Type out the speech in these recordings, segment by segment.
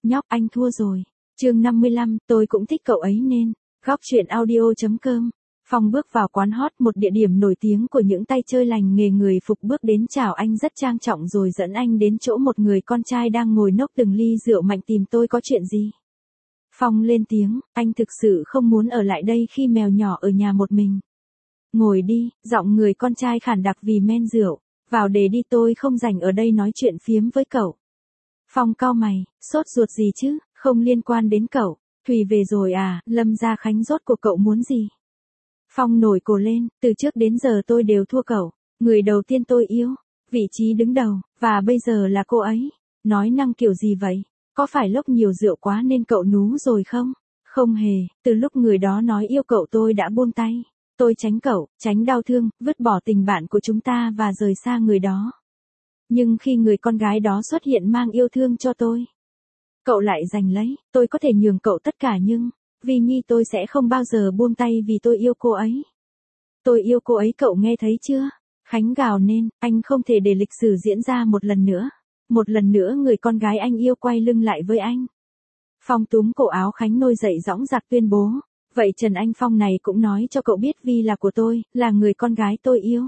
Nhóc anh thua rồi. Chương 55, tôi cũng thích cậu ấy nên. Góc truyện audio.com. Phong bước vào quán hot, một địa điểm nổi tiếng của những tay chơi lành nghề. Người phục bước đến chào anh rất trang trọng rồi dẫn anh đến chỗ một người con trai đang ngồi nốc từng ly rượu mạnh. Tìm tôi có chuyện gì? Phong lên tiếng, anh thực sự không muốn ở lại đây khi mèo nhỏ ở nhà một mình. Ngồi đi, giọng người con trai khản đặc vì men rượu. Vào để đi, tôi không rảnh ở đây nói chuyện phiếm với cậu. Phong cau mày, sốt ruột gì chứ, không liên quan đến cậu. Thùy về rồi à, Lâm Gia Khánh rốt cuộc cậu muốn gì? Phong nổi cổ lên, từ trước đến giờ tôi đều thua cậu. Người đầu tiên tôi yêu, vị trí đứng đầu, và bây giờ là cô ấy. Nói năng kiểu gì vậy? Có phải lốc nhiều rượu quá nên cậu nú rồi không? Không hề, từ lúc người đó nói yêu cậu tôi đã buông tay. Tôi tránh cậu, tránh đau thương, vứt bỏ tình bạn của chúng ta và rời xa người đó. Nhưng khi người con gái đó xuất hiện mang yêu thương cho tôi, cậu lại giành lấy. Tôi có thể nhường cậu tất cả nhưng, vì Nhi tôi sẽ không bao giờ buông tay vì tôi yêu cô ấy. Tôi yêu cô ấy, cậu nghe thấy chưa? Khánh gào lên, anh không thể để lịch sử diễn ra một lần nữa. Một lần nữa người con gái anh yêu quay lưng lại với anh. Phong túm cổ áo Khánh nổi dậy dõng dạc tuyên bố. Vậy Trần Anh Phong này cũng nói cho cậu biết Vi là của tôi, là người con gái tôi yêu.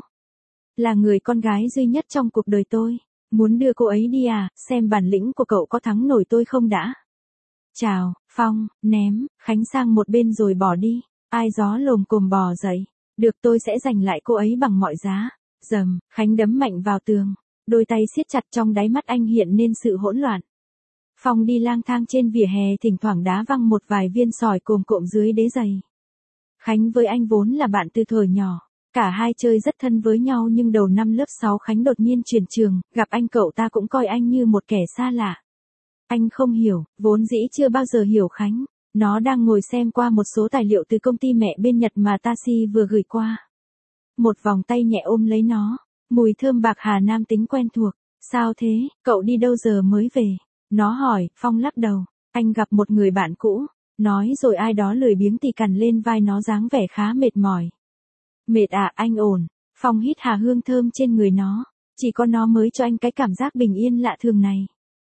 Là người con gái duy nhất trong cuộc đời tôi. Muốn đưa cô ấy đi à, xem bản lĩnh của cậu có thắng nổi tôi không đã. Chào, Phong, ném, Khánh sang một bên rồi bỏ đi. Ai gió lồm cồm bò dậy. Được, tôi sẽ giành lại cô ấy bằng mọi giá. Dầm, Khánh đấm mạnh vào tường. Đôi tay siết chặt, trong đáy mắt anh hiện nên sự hỗn loạn. Phong đi lang thang trên vỉa hè, thỉnh thoảng đá văng một vài viên sỏi cồm cộm dưới đế giày. Khánh với anh vốn là bạn từ thuở nhỏ. Cả hai chơi rất thân với nhau nhưng đầu năm lớp 6 Khánh đột nhiên chuyển trường, gặp anh cậu ta cũng coi anh như một kẻ xa lạ. Anh không hiểu, vốn dĩ chưa bao giờ hiểu Khánh. Nó đang ngồi xem qua một số tài liệu từ công ty mẹ bên Nhật mà Tashi vừa gửi qua. Một vòng tay nhẹ ôm lấy nó, mùi thơm bạc hà nam tính quen thuộc. Sao thế, cậu đi đâu giờ mới về? Nó hỏi. Phong lắc đầu. Anh gặp một người bạn cũ. Nói rồi ai đó lười biếng thì cằn lên vai nó dáng vẻ khá mệt mỏi. Mệt à, anh ổn. Phong hít hà hương thơm trên người nó. Chỉ có nó mới cho anh cái cảm giác bình yên lạ thường này.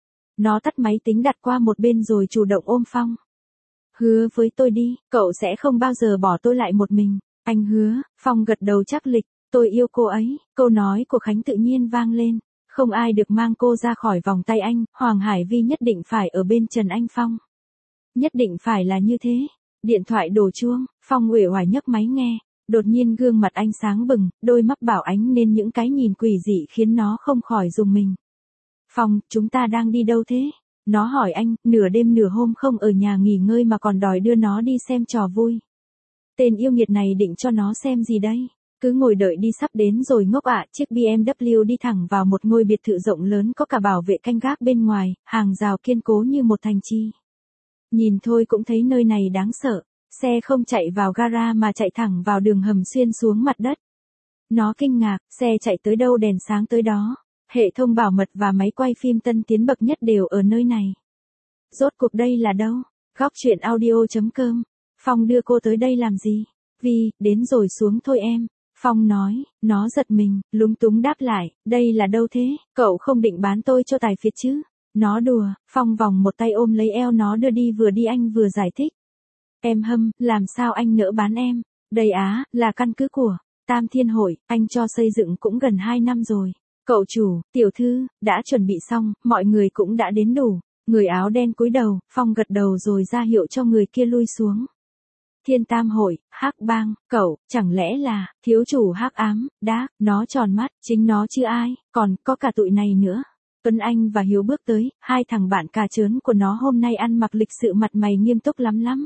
Nó tắt máy tính đặt qua một bên rồi chủ động ôm Phong. Hứa với tôi đi, cậu sẽ không bao giờ bỏ tôi lại một mình. Anh hứa. Phong gật đầu chắc lịch. Tôi yêu cô ấy. Câu nói của Khánh tự nhiên vang lên. Không ai được mang cô ra khỏi vòng tay anh. Hoàng Hải Vi nhất định phải ở bên Trần Anh Phong. Nhất định phải là như thế. Điện thoại đổ chuông. Phong uể oải nhấc máy nghe. Đột nhiên gương mặt anh sáng bừng, đôi mắt bảo ánh nên những cái nhìn quỷ dị khiến nó không khỏi rùng mình. Phong, chúng ta đang đi đâu thế? Nó hỏi anh, nửa đêm nửa hôm không ở nhà nghỉ ngơi mà còn đòi đưa nó đi xem trò vui. Tên yêu nghiệt này định cho nó xem gì đây? Cứ ngồi đợi đi, sắp đến rồi ngốc ạ. Chiếc BMW đi thẳng vào một ngôi biệt thự rộng lớn có cả bảo vệ canh gác bên ngoài, hàng rào kiên cố như một thành trì. Nhìn thôi cũng thấy nơi này đáng sợ. Xe không chạy vào gara mà chạy thẳng vào đường hầm xuyên xuống mặt đất. Nó kinh ngạc, xe chạy tới đâu đèn sáng tới đó. Hệ thống bảo mật và máy quay phim tân tiến bậc nhất đều ở nơi này. Rốt cuộc đây là đâu? Góc truyện audio.com. Phong đưa cô tới đây làm gì? Vi, đến rồi xuống thôi em. Phong nói. Nó giật mình, lúng túng đáp lại. Đây là đâu thế? Cậu không định bán tôi cho tài phiệt chứ? Nó đùa. Phong vòng một tay ôm lấy eo nó đưa đi, vừa đi anh vừa giải thích. Em hâm, làm sao anh nỡ bán em? Đây á, là căn cứ của Tam Thiên Hội, anh cho xây dựng cũng gần 2 năm rồi. Cậu chủ, tiểu thư, đã chuẩn bị xong, mọi người cũng đã đến đủ. Người áo đen cúi đầu, Phong gật đầu rồi ra hiệu cho người kia lui xuống. Thiên Tam Hội, Hắc Bang, cậu, chẳng lẽ là thiếu chủ Hắc Ám? Đáp, nó tròn mắt, chính nó chứ ai, còn có cả tụi này nữa. Tuấn Anh và Hiếu bước tới, hai thằng bạn cà chớn của nó hôm nay ăn mặc lịch sự, mặt mày nghiêm túc lắm.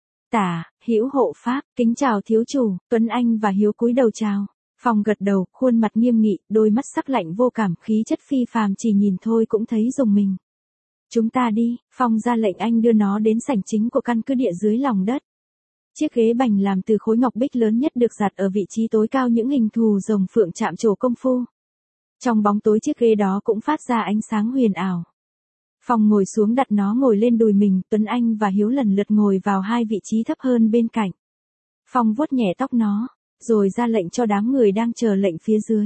Tả, Hữu hộ pháp, kính chào thiếu chủ. Tuấn Anh và Hiếu cúi đầu chào. Phong gật đầu, khuôn mặt nghiêm nghị, đôi mắt sắc lạnh vô cảm, khí chất phi phàm, chỉ nhìn thôi cũng thấy rùng mình. Chúng ta đi. Phong ra lệnh, anh đưa nó đến sảnh chính của căn cứ địa dưới lòng đất. Chiếc ghế bành làm từ khối ngọc bích lớn nhất được đặt ở vị trí tối cao, những hình thù rồng phượng chạm trổ công phu. Trong bóng tối chiếc ghế đó cũng phát ra ánh sáng huyền ảo. Phong ngồi xuống đặt nó ngồi lên đùi mình, Tuấn Anh và Hiếu lần lượt ngồi vào hai vị trí thấp hơn bên cạnh. Phong vuốt nhẹ tóc nó, rồi ra lệnh cho đám người đang chờ lệnh phía dưới.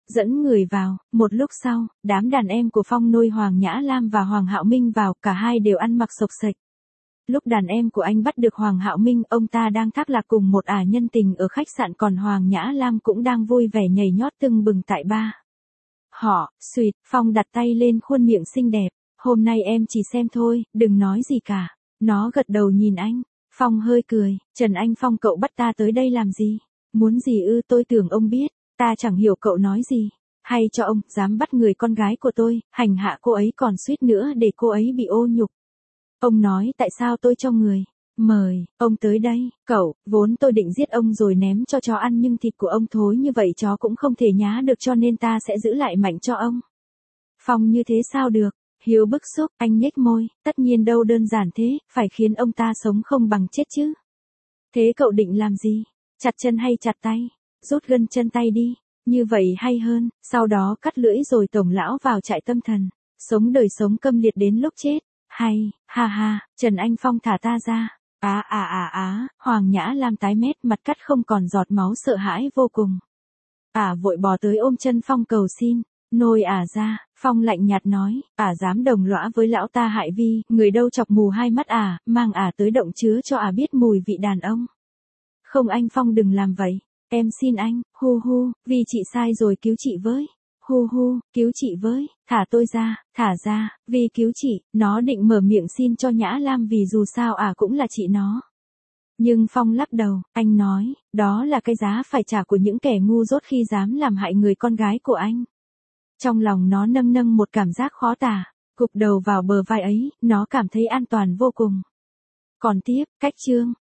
dẫn người vào. Một lúc sau, đám đàn em của Phong nôi Hoàng Nhã Lam và Hoàng Hạo Minh vào, cả hai đều ăn mặc xộc xệch. Lúc đàn em của anh bắt được Hoàng Hạo Minh, ông ta đang thác lạc cùng một ả nhân tình ở khách sạn, còn Hoàng Nhã Lam cũng đang vui vẻ nhảy nhót tưng bừng tại bar. Họ, Sweet, Phong đặt tay lên khuôn miệng xinh đẹp. Hôm nay em chỉ xem thôi, đừng nói gì cả. Nó gật đầu nhìn anh. Phong hơi cười. Trần Anh Phong, cậu bắt ta tới đây làm gì? Muốn gì ư? Tôi tưởng ông biết. Ta chẳng hiểu cậu nói gì. Hay cho ông, dám bắt người con gái của tôi, hành hạ cô ấy còn suýt nữa để cô ấy bị ô nhục. Ông nói tại sao tôi cho người mời ông tới đây. Cậu, vốn tôi định giết ông rồi ném cho chó ăn, nhưng thịt của ông thối như vậy chó cũng không thể nhá được, cho nên ta sẽ giữ lại mảnh cho ông. Phong, như thế sao được? Hiếu bức xúc, anh nhếch môi, tất nhiên đâu đơn giản thế, phải khiến ông ta sống không bằng chết chứ. Thế cậu định làm gì? Chặt chân hay chặt tay? Rút gân chân tay đi, như vậy hay hơn, sau đó cắt lưỡi rồi tổng lão vào trại tâm thần, sống đời sống câm liệt đến lúc chết. Hay, ha ha, Trần Anh Phong thả ta ra. Hoàng Nhã Lam tái mét, mặt cắt không còn giọt máu, sợ hãi vô cùng. Vội bò tới ôm chân Phong cầu xin. Nôi ra, Phong lạnh nhạt nói, dám đồng lõa với lão ta hại Vi, người đâu chọc mù hai mắt mang tới động chứa cho biết mùi vị đàn ông. Không anh Phong, đừng làm vậy, em xin anh, hu hu, vì chị sai rồi, cứu chị với. Hu hu, cứu chị với, thả tôi ra, thả ra, vì cứu chị. Nó định mở miệng xin cho Nhã Lam vì dù sao cũng là chị nó. Nhưng Phong lắc đầu, anh nói, đó là cái giá phải trả của những kẻ ngu dốt khi dám làm hại người con gái của anh. Trong lòng nó nâng nâng một cảm giác khó tả, gục đầu vào bờ vai ấy, nó cảm thấy an toàn vô cùng. Còn tiếp, cách chương